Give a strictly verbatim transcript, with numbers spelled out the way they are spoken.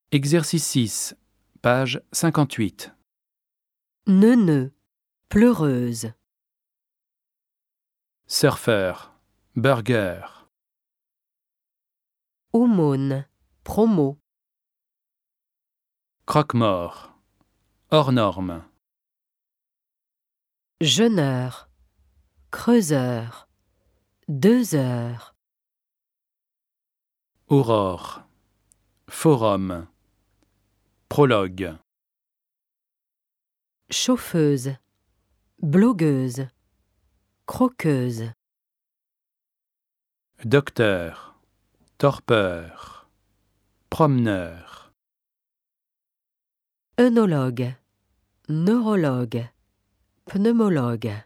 Exercice six, page cinquante-huit. Neuneu, pleureuse. Surfeur, burger. Aumône, promo. Croque-mort, hors norme. Jeûneur, creuseur. Deux heures. Aurore, forum. Prologue. Chauffeuse, blogueuse. Croqueuse. Docteur, torpeur. Promeneur. Œnologue, neurologue. Pneumologue.